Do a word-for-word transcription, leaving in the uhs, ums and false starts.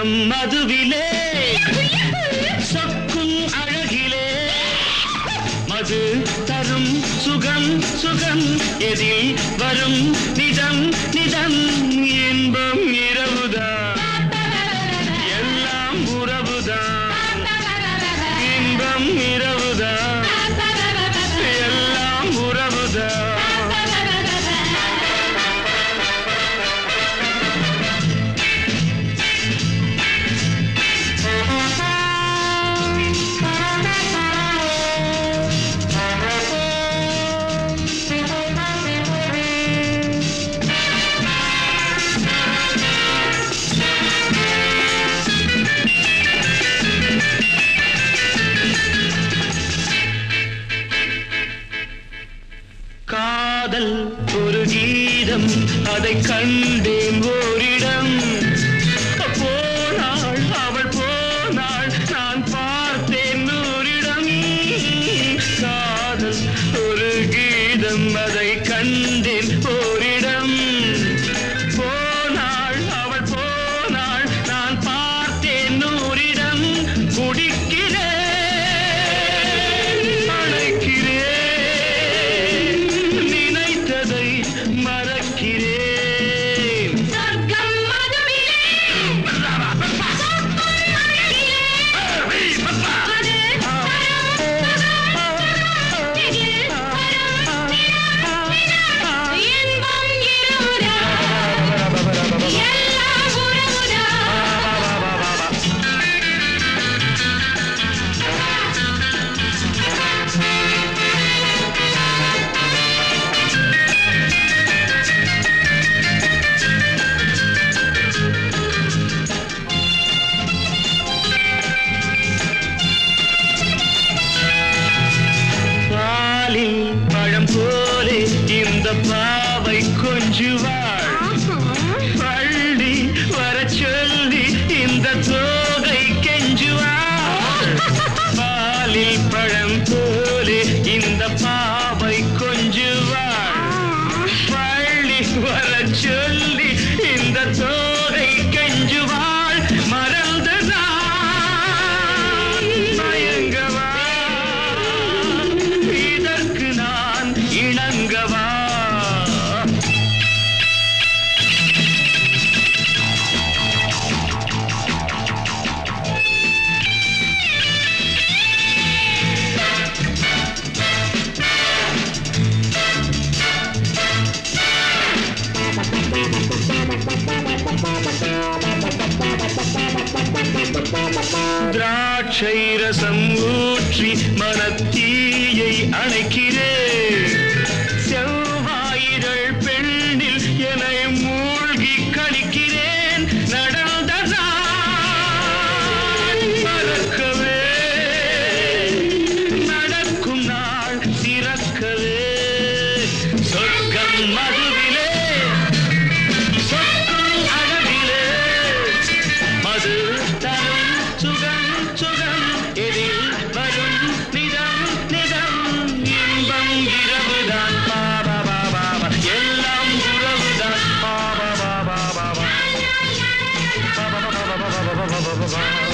சொர்க்கம் மதுவிலே சொக்கும் அழகிலே மது தரும் சுகம் சுகம் எதில் வரும் நிதம் நிதம் இன்பம் இரவுதான் எல்லாம் உறவுதான் இன்பம் இரவுதான் எல்லாம் உறவுதான் காதல் ஒரு கீதம் அதை கண்டேன் ஓரிடம் போனாள் அவள் போனாள் நான் பார்த்தேன் நூறிடம் காதல் ஒரு கீதம் அதை கண்டேன் ஓரிடம் போனாள் அவள் போனாள் நான் பார்த்தேன் நூறிடம் குடிக்கிறேன் பழம் போலே இந்த பாவை கொஞ்சுவாள் பள்ளி வர சொல்லி இந்த தோகை கெஞ்சுவாள் பாலில் பழம் போலே இந்த பாவை கொஞ்சுவாள் பள்ளி வர சொல்லி இந்த தோகை கெஞ்சுவாள் மறந்து இணங்கவா திராட்சை ரசம் ஊற்றி மனத்தீயை அணைக்கிறேன் செவ்வாயிரள் பெண்ணில் என்னை மூழ்கி கழிக்கிறேன் நடந்ததா மறக்கவே நடக்கும் நாள் திறக்கவே சொர்க்கம் மதுவிலே சொக்கும் அழகிலே மது தரும் சுகம் சுகம் எதில் வரும் நிதம் நிதம் இன்பம் இரவுதான் பாபா பாபா எல்லாம் உறவுதான் பாபா பாபா பாபா பாபா பாபா பாபா பாபா